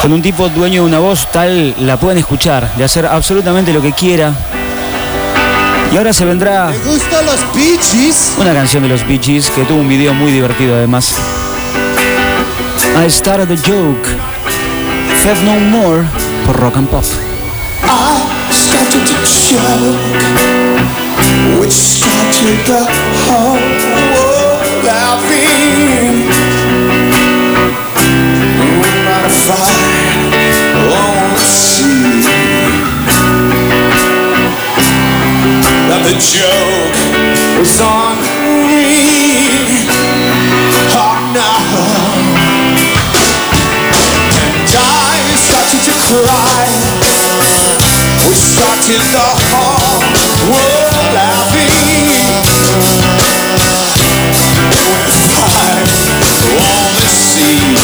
con un tipo dueño de una voz tal, la pueden escuchar, de hacer absolutamente lo que quiera. Y ahora se vendrá Me gustan los Bee Gees. una canción de los Bee Gees que tuvo un video muy divertido además. I Started a Joke, Fed No More, por Rock and Pop. I started a joke, which started the whole world laughing. Not a fire on the sea. That the joke was on me. Oh no. And I started to cry. We started the whole world laughing. With fire on the sea.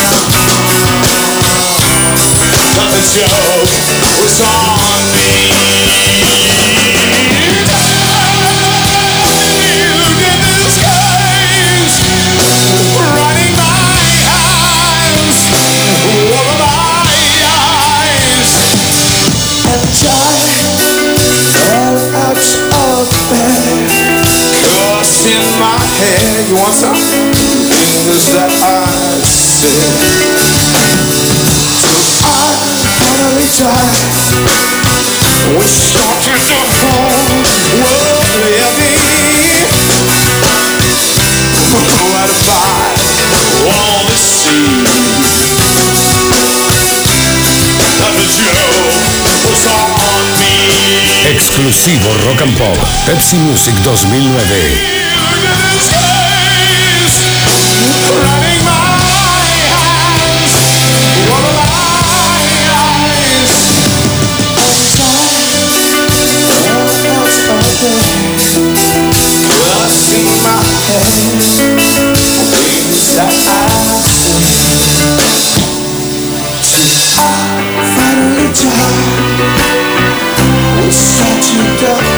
But the joke was on me. Look at the skies, running my hands over my eyes. And I fell out of bed, cursed in my head. You want some? Things that I said. I finally died. We started the whole world living. Right by all the sea. And the joke was on me. Exclusivo Rock and Pop, Pepsi Music 2009. Running my hands over my eyes. Crossing my head, things that I said. Till I finally died. We started the